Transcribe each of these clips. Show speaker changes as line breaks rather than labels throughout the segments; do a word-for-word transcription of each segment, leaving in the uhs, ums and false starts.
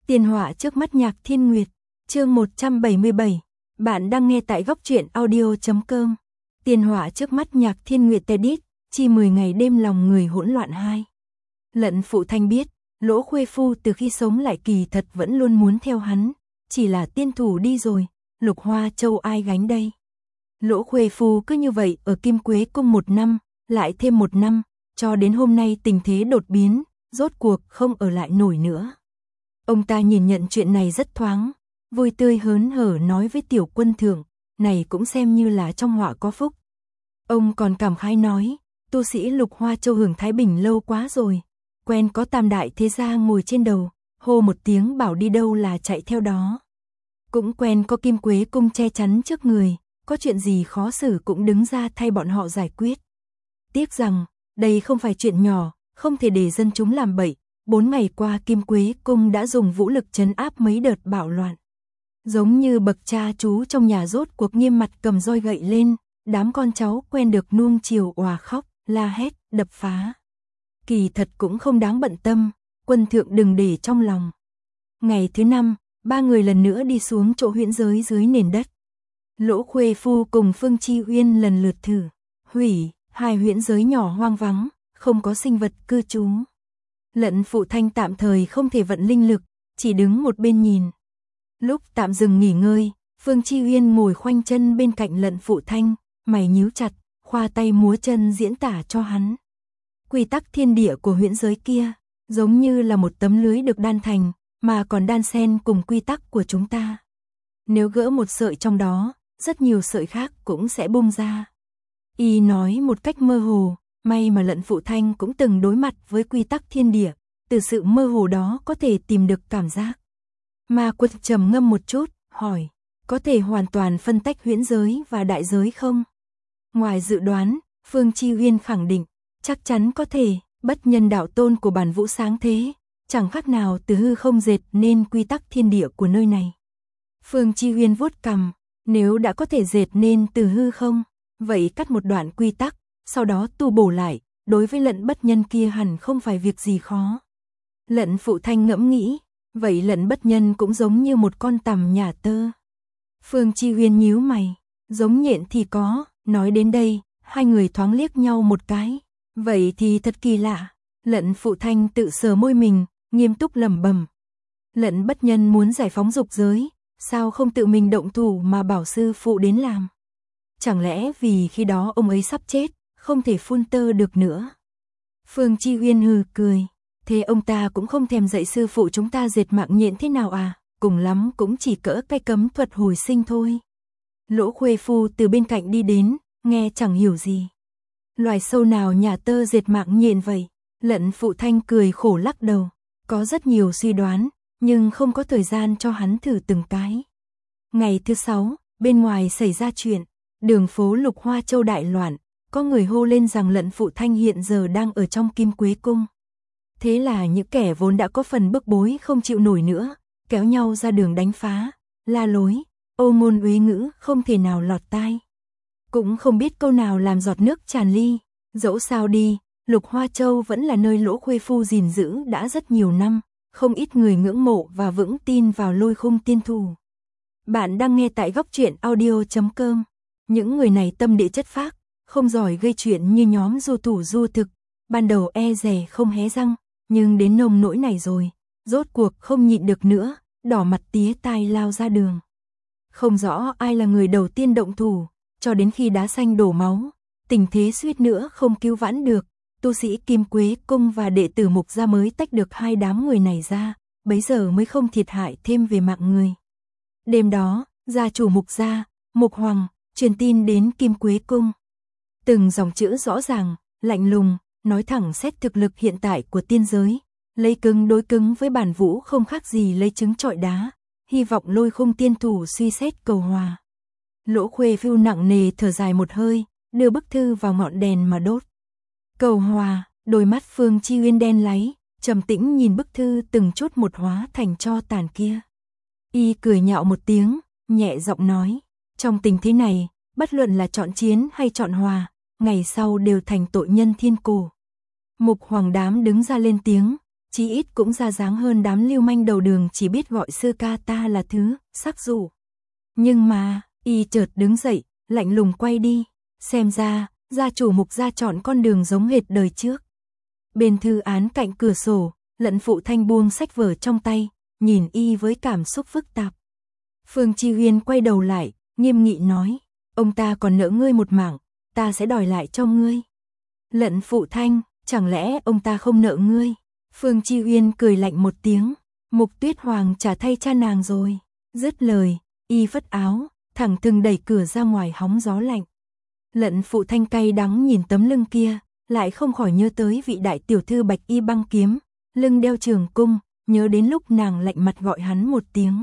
Tiền họa trước mắt Nhạc Thiên Nguyệt, chương một trăm bảy mươi bảy. Bạn đang nghe tại góc truyện audio chấm com. Tiền họa trước mắt Nhạc Thiên Nguyệt Tedit, chi mười ngày đêm lòng người hỗn loạn hai. Lận Phụ Thanh biết, Lỗ Khuê Phu từ khi sống lại kỳ thật vẫn luôn muốn theo hắn, chỉ là tiên thủ đi rồi, Lục Hoa Châu ai gánh đây. Lỗ Khuê Phu cứ như vậy ở Kim Quế Cung một năm, lại thêm một năm, cho đến hôm nay tình thế đột biến, rốt cuộc không ở lại nổi nữa. Ông ta nhìn nhận chuyện này rất thoáng, vui tươi hớn hở nói với Tiểu Quân Thượng, này cũng xem như là trong họa có phúc. Ông còn cảm khái nói, tu sĩ Lục Hoa Châu hưởng thái bình lâu quá rồi, quen có tam đại thế gia ngồi trên đầu, hô một tiếng bảo đi đâu là chạy theo đó. Cũng quen có Kim Quế Cung che chắn trước người, có chuyện gì khó xử cũng đứng ra thay bọn họ giải quyết. Tiếc rằng, đây không phải chuyện nhỏ, không thể để dân chúng làm bậy. Bốn ngày qua Kim Quế Cung đã dùng vũ lực trấn áp mấy đợt bạo loạn. Giống như bậc cha chú trong nhà rốt cuộc nghiêm mặt cầm roi gậy lên, đám con cháu quen được nuông chiều òa khóc, la hét, đập phá. Kỳ thật cũng không đáng bận tâm, Quân Thượng đừng để trong lòng. Ngày thứ năm, ba người lần nữa đi xuống chỗ huyễn giới dưới nền đất. Lỗ Khuê Phu cùng Phương Chi Uyên lần lượt thử, hủy, hai huyễn giới nhỏ hoang vắng, không có sinh vật cư trú. Lận Phụ Thanh tạm thời không thể vận linh lực, chỉ đứng một bên nhìn. Lúc tạm dừng nghỉ ngơi, Phương Chi Uyên ngồi khoanh chân bên cạnh Lận Phụ Thanh, mày nhíu chặt, khoa tay múa chân diễn tả cho hắn. Quy tắc thiên địa của huyễn giới kia, giống như là một tấm lưới được đan thành, mà còn đan xen cùng quy tắc của chúng ta. Nếu gỡ một sợi trong đó, rất nhiều sợi khác cũng sẽ bung ra. Y nói một cách mơ hồ. May mà Lận Phụ Thanh cũng từng đối mặt với quy tắc thiên địa, từ sự mơ hồ đó có thể tìm được cảm giác. Ma Quân trầm ngâm một chút, hỏi, có thể hoàn toàn phân tách huyễn giới và đại giới không? Ngoài dự đoán, Phương Chi Uyên khẳng định, chắc chắn có thể, bất nhân đạo tôn của bản vũ sáng thế, chẳng khác nào từ hư không dệt nên quy tắc thiên địa của nơi này. Phương Chi Uyên vuốt cằm, nếu đã có thể dệt nên từ hư không, vậy cắt một đoạn quy tắc, sau đó tu bổ lại, đối với Lận bất nhân kia hẳn không phải việc gì khó. Lận Phụ Thanh ngẫm nghĩ, vậy Lận bất nhân cũng giống như một con tằm nhả tơ. Phương Chi Uyên nhíu mày, giống nhện thì có, nói đến đây, hai người thoáng liếc nhau một cái, vậy thì thật kỳ lạ. Lận Phụ Thanh tự sờ môi mình, nghiêm túc lẩm bẩm. Lận bất nhân muốn giải phóng dục giới, sao không tự mình động thủ mà bảo sư phụ đến làm? Chẳng lẽ vì khi đó ông ấy sắp chết, không thể phun tơ được nữa. Phương Chi Uyên hừ cười, thế ông ta cũng không thèm dạy sư phụ chúng ta dệt mạng nhện thế nào à, cùng lắm cũng chỉ cỡ cái cấm thuật hồi sinh thôi. Lỗ Khuê Phu từ bên cạnh đi đến, nghe chẳng hiểu gì. Loài sâu nào nhả tơ dệt mạng nhện vậy? Lận Phụ Thanh cười khổ lắc đầu, có rất nhiều suy đoán, nhưng không có thời gian cho hắn thử từng cái. Ngày thứ sáu, bên ngoài xảy ra chuyện, đường phố Lục Hoa Châu đại loạn. Có người hô lên rằng Lận Phụ Thanh hiện giờ đang ở trong Kim Quế Cung. Thế là những kẻ vốn đã có phần bức bối không chịu nổi nữa, kéo nhau ra đường đánh phá, la lối, ô ngôn uế ngữ không thể nào lọt tai. Cũng không biết câu nào làm giọt nước tràn ly, dẫu sao đi, Lục Hoa Châu vẫn là nơi Lỗ Khuê Phu gìn giữ đã rất nhiều năm, không ít người ngưỡng mộ và vững tin vào Lôi Khung tiên thủ. Bạn đang nghe tại góc truyện audio chấm com. Những người này tâm địa chất phác, không giỏi gây chuyện như nhóm du thủ du thực, ban đầu e dè không hé răng, nhưng đến nông nỗi này rồi, rốt cuộc không nhịn được nữa, đỏ mặt tía tai lao ra đường. Không rõ ai là người đầu tiên động thủ, cho đến khi đá xanh đổ máu, tình thế suýt nữa không cứu vãn được, tu sĩ Kim Quế Cung và đệ tử Mục Gia mới tách được hai đám người này ra, bấy giờ mới không thiệt hại thêm về mạng người. Đêm đó, gia chủ Mục Gia, Mục Hoàng, truyền tin đến Kim Quế Cung. Từng dòng chữ rõ ràng, lạnh lùng, nói thẳng xét thực lực hiện tại của tiên giới, lấy cứng đối cứng với bản vũ không khác gì lấy trứng trọi đá, hy vọng Lôi Khung tiên thủ suy xét cầu hòa. Lỗ Khuê Phu nặng nề thở dài một hơi, đưa bức thư vào ngọn đèn mà đốt. Cầu hòa, đôi mắt Phương Chi Uyên đen láy, trầm tĩnh nhìn bức thư từng chút một hóa thành tro tàn kia. Y cười nhạo một tiếng, nhẹ giọng nói, trong tình thế này, bất luận là chọn chiến hay chọn hòa, ngày sau đều thành tội nhân thiên cổ. Mục Hoàng đám đứng ra lên tiếng, chí ít cũng ra dáng hơn đám lưu manh đầu đường chỉ biết gọi sư ca ta là thứ, sắc dụ. Nhưng mà, y chợt đứng dậy, lạnh lùng quay đi, xem ra, gia chủ Mục gia chọn con đường giống hệt đời trước. Bên thư án cạnh cửa sổ, Lận Phụ Thanh buông sách vở trong tay, nhìn y với cảm xúc phức tạp. Phương Chi Huyên quay đầu lại, nghiêm nghị nói, ông ta còn nợ ngươi một mảng, ta sẽ đòi lại cho ngươi. Lận Phụ Thanh, chẳng lẽ ông ta không nợ ngươi? Phương Chi Huyên cười lạnh một tiếng, Mục Tuyết Hoàng trả thay cha nàng rồi. Dứt lời, y phất áo, thẳng thừng đẩy cửa ra ngoài hóng gió lạnh. Lận Phụ Thanh cay đắng nhìn tấm lưng kia, lại không khỏi nhớ tới vị đại tiểu thư Bạch Y băng kiếm, lưng đeo trường cung, nhớ đến lúc nàng lạnh mặt gọi hắn một tiếng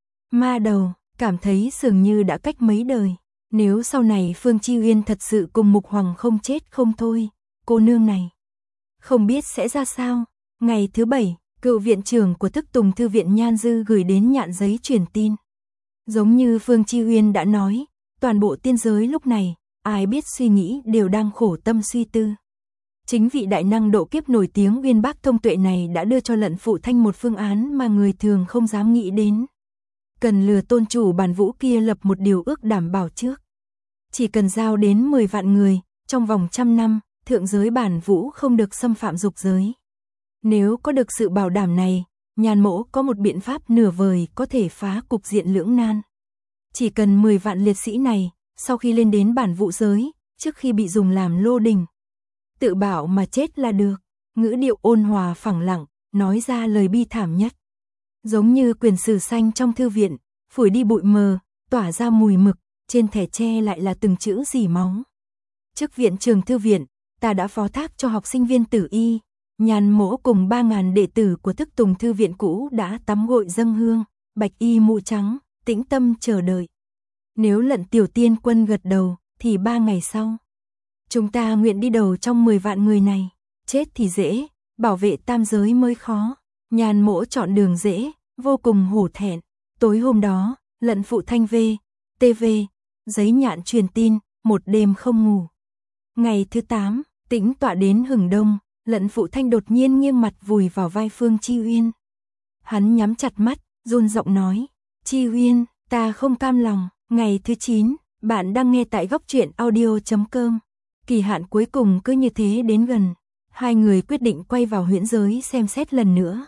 ma đầu, cảm thấy dường như đã cách mấy đời. Nếu sau này Phương Chi Huyên thật sự cùng Mục Hoàng không chết không thôi, cô nương này không biết sẽ ra sao. Ngày thứ bảy, cựu viện trưởng của Thức Tùng Thư viện Nhan Dư gửi đến nhạn giấy truyền tin. Giống như Phương Chi Huyên đã nói, toàn bộ tiên giới lúc này, ai biết suy nghĩ đều đang khổ tâm suy tư. Chính vị đại năng độ kiếp nổi tiếng uyên bác thông tuệ này đã đưa cho Lận Phụ Thanh một phương án mà người thường không dám nghĩ đến. Cần lừa tôn chủ Bản Vũ kia lập một điều ước đảm bảo trước. Chỉ cần giao đến mười vạn người, trong vòng trăm năm, thượng giới Bản Vũ không được xâm phạm dục giới. Nếu có được sự bảo đảm này, Nhan Mỗ có một biện pháp nửa vời có thể phá cục diện lưỡng nan. Chỉ cần mười vạn liệt sĩ này, sau khi lên đến Bản Vũ giới, trước khi bị dùng làm lô đình, tự bảo mà chết là được. Ngữ điệu ôn hòa phẳng lặng, nói ra lời bi thảm nhất. Giống như quyển sử xanh trong thư viện, phủi đi bụi mờ, tỏa ra mùi mực, trên thẻ tre lại là từng chữ dỉ máu. Trước viện trường thư viện, ta đã phó thác cho học sinh viên tử y, Nhan Mỗ cùng ba ngàn đệ tử của Thức Tùng Thư viện cũ đã tắm gội dâng hương, bạch y mũ trắng, tĩnh tâm chờ đợi. Nếu Lận tiểu tiên quân gật đầu, thì ba ngày sau, chúng ta nguyện đi đầu trong mười vạn người này. Chết thì dễ, bảo vệ tam giới mới khó. Nhan Mỗ chọn đường dễ, vô cùng hổ thẹn. Tối hôm đó, Lận Phụ Thanh về, tê vê, giấy nhạn truyền tin, một đêm không ngủ. Ngày thứ tám, tĩnh tọa đến hừng đông, Lận Phụ Thanh đột nhiên nghiêng mặt vùi vào vai Phương Chi Huyên. Hắn nhắm chặt mắt, run giọng nói, Chi Huyên, ta không cam lòng. Ngày thứ chín, bạn đang nghe tại góc truyện audio chấm com. Kỳ hạn cuối cùng cứ như thế đến gần, hai người quyết định quay vào huyễn giới xem xét lần nữa.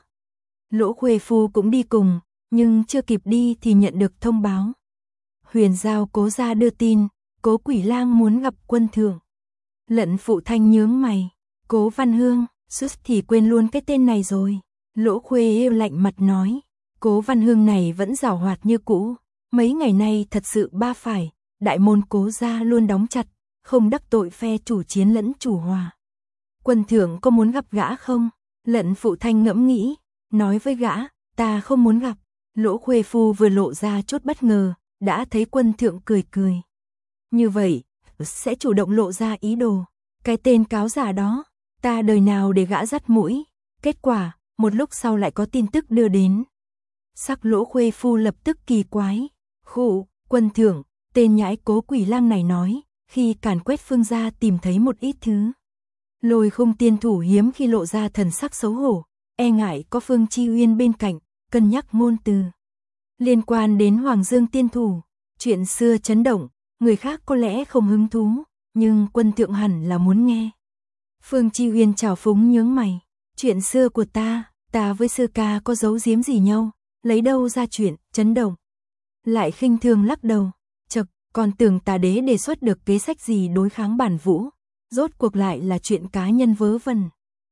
Lỗ Khuê Phu cũng đi cùng, nhưng chưa kịp đi thì nhận được thông báo. Huyền Giao Cố gia đưa tin, Cố Quỷ Lang muốn gặp quân thượng. Lận Phụ Thanh nhướng mày, Cố Văn Hương, suýt thì quên luôn cái tên này rồi. Lỗ Khuê yêu lạnh mặt nói, Cố Văn Hương này vẫn giảo hoạt như cũ, mấy ngày nay thật sự ba phải, đại môn Cố gia luôn đóng chặt, không đắc tội phe chủ chiến lẫn chủ hòa. Quân thượng có muốn gặp gã không? Lận Phụ Thanh ngẫm nghĩ, nói với gã, ta không muốn gặp. Lỗ Khuê Phu vừa lộ ra chút bất ngờ, đã thấy quân thượng cười cười. Như vậy, sẽ chủ động lộ ra ý đồ. Cái tên cáo giả đó, ta đời nào để gã dắt mũi. Kết quả, một lúc sau lại có tin tức đưa đến. Sắc Lỗ Khuê Phu lập tức kỳ quái. Khụ, quân thượng, tên nhãi Cố Quỷ Lang này nói, khi càn quét Phương gia tìm thấy một ít thứ. Lôi Khung tiên thủ hiếm khi lộ ra thần sắc xấu hổ, e ngại có Phương Chi Huyên bên cạnh, cân nhắc ngôn từ. Liên quan đến Hoàng Dương tiên thủ, chuyện xưa chấn động, người khác có lẽ không hứng thú, nhưng quân thượng hẳn là muốn nghe. Phương Chi Huyên trào phúng nhướng mày, chuyện xưa của ta, ta với sư ca có giấu giếm gì nhau, lấy đâu ra chuyện chấn động. Lại khinh thường lắc đầu, chậc, còn tưởng tà đế đề xuất được kế sách gì đối kháng Bản Vũ, rốt cuộc lại là chuyện cá nhân vớ vẩn.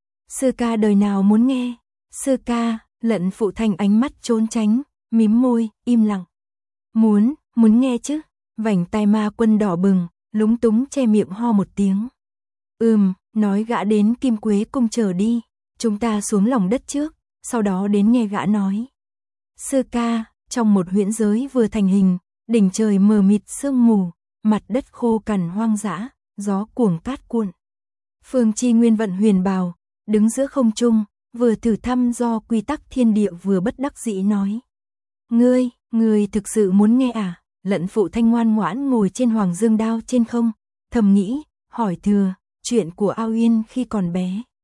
Sư ca đời nào muốn nghe? Sư ca, Lận Phụ Thanh ánh mắt trốn tránh, mím môi, im lặng. Muốn, muốn nghe chứ? Vành tai ma quân đỏ bừng, lúng túng che miệng ho một tiếng. Ừm, nói gã đến Kim Quế cung chờ đi, chúng ta xuống lòng đất trước, sau đó đến nghe gã nói. Sư ca, trong một huyễn giới vừa thành hình, đỉnh trời mờ mịt sương mù, mặt đất khô cằn hoang dã, gió cuồng cát cuộn. Phương Chi Nguyên vận huyền bào, đứng giữa không trung, vừa thử thăm do quy tắc thiên địa vừa bất đắc dĩ nói. Ngươi, ngươi thực sự muốn nghe à? Lận Phụ Thanh ngoan ngoãn ngồi trên Hoàng Dương đao trên không, thầm nghĩ, hỏi thừa, chuyện của Ao Uyên khi còn bé.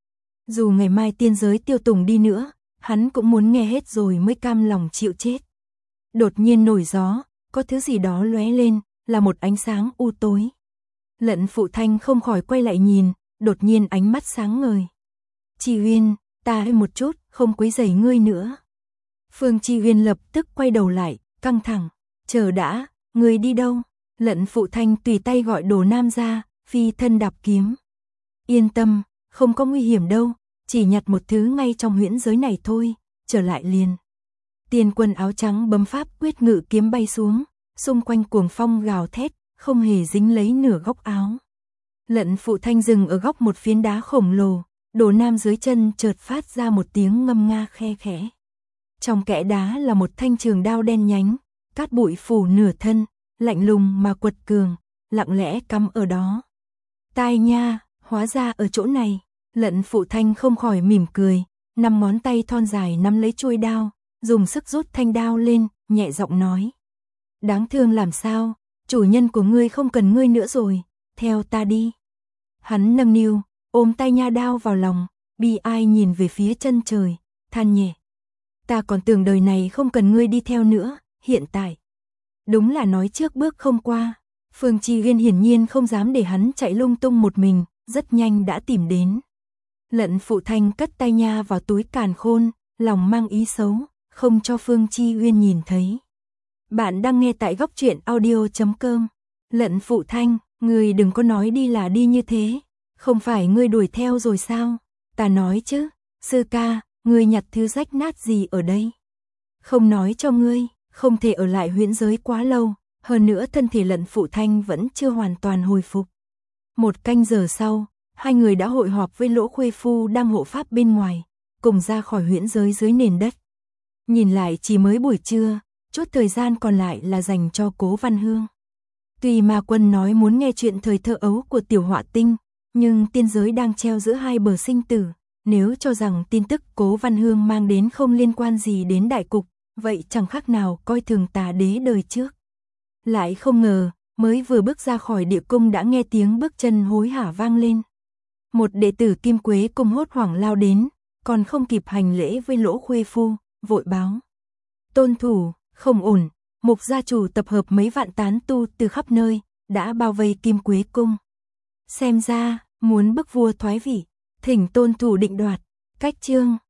Dù ngày mai tiên giới tiêu tùng đi nữa, hắn cũng muốn nghe hết rồi mới cam lòng chịu chết. Đột nhiên nổi gió, có thứ gì đó lóe lên, là một ánh sáng u tối. Lận Phụ Thanh không khỏi quay lại nhìn, đột nhiên ánh mắt sáng ngời. Chi Uyên, ta hơi một chút, không quấy rầy ngươi nữa. Phương Chi Uyên lập tức quay đầu lại, căng thẳng. Chờ đã, ngươi đi đâu? Lận Phụ Thanh tùy tay gọi Đồ Nam ra, phi thân đạp kiếm. Yên tâm, không có nguy hiểm đâu, chỉ nhặt một thứ ngay trong huyễn giới này thôi, trở lại liền. Tiên quân áo trắng bấm pháp quyết ngự kiếm bay xuống, xung quanh cuồng phong gào thét, không hề dính lấy nửa góc áo. Lận Phụ Thanh dừng ở góc một phiến đá khổng lồ, Đồ Nam dưới chân chợt phát ra một tiếng ngâm nga khe khẽ. Trong kẽ đá là một thanh trường đao đen nhánh, cát bụi phủ nửa thân, lạnh lùng mà quật cường, lặng lẽ cắm ở đó. Tai nha, hóa ra ở chỗ này. Lận Phụ Thanh không khỏi mỉm cười, năm ngón tay thon dài nắm lấy chuôi đao, dùng sức rút thanh đao lên, nhẹ giọng nói. Đáng thương làm sao, chủ nhân của ngươi không cần ngươi nữa rồi, theo ta đi. Hắn nâng niu, ôm tay nha đao vào lòng, bi ai nhìn về phía chân trời, than nhẹ. Ta còn tưởng đời này không cần ngươi đi theo nữa, hiện tại. Đúng là nói trước bước không qua. Phương Chi Uyên hiển nhiên không dám để hắn chạy lung tung một mình, rất nhanh đã tìm đến. Lận Phụ Thanh cất tay nha vào túi càn khôn, lòng mang ý xấu, không cho Phương Chi Uyên nhìn thấy. Bạn đang nghe tại góc truyện audio chấm com. Lận Phụ Thanh, ngươi đừng có nói đi là đi như thế, không phải ngươi đuổi theo rồi sao? Ta nói chứ, sư ca, ngươi nhặt thứ rách nát gì ở đây? Không nói cho ngươi, không thể ở lại huyễn giới quá lâu, hơn nữa thân thể Lận Phụ Thanh vẫn chưa hoàn toàn hồi phục. Một canh giờ sau, hai người đã hội họp với Lỗ Khuê Phu đang hộ pháp bên ngoài, cùng ra khỏi huyễn giới dưới nền đất. Nhìn lại chỉ mới buổi trưa, chút thời gian còn lại là dành cho Cố Văn Hương. Tuy Ma Quân nói muốn nghe chuyện thời thơ ấu của Tiểu Họa Tinh, nhưng tiên giới đang treo giữa hai bờ sinh tử, nếu cho rằng tin tức Cố Văn Hương mang đến không liên quan gì đến đại cục, vậy chẳng khác nào coi thường Tà Đế đời trước. Lại không ngờ, mới vừa bước ra khỏi địa cung đã nghe tiếng bước chân hối hả vang lên. Một đệ tử Kim Quế Cung hốt hoảng lao đến, còn không kịp hành lễ với Lỗ Khuê Phu, vội báo. Tôn thủ, không ổn, Mục gia chủ tập hợp mấy vạn tán tu từ khắp nơi, đã bao vây Kim Quế Cung. Xem ra, muốn bức vua thoái vị, thỉnh tôn thủ định đoạt, cách chương.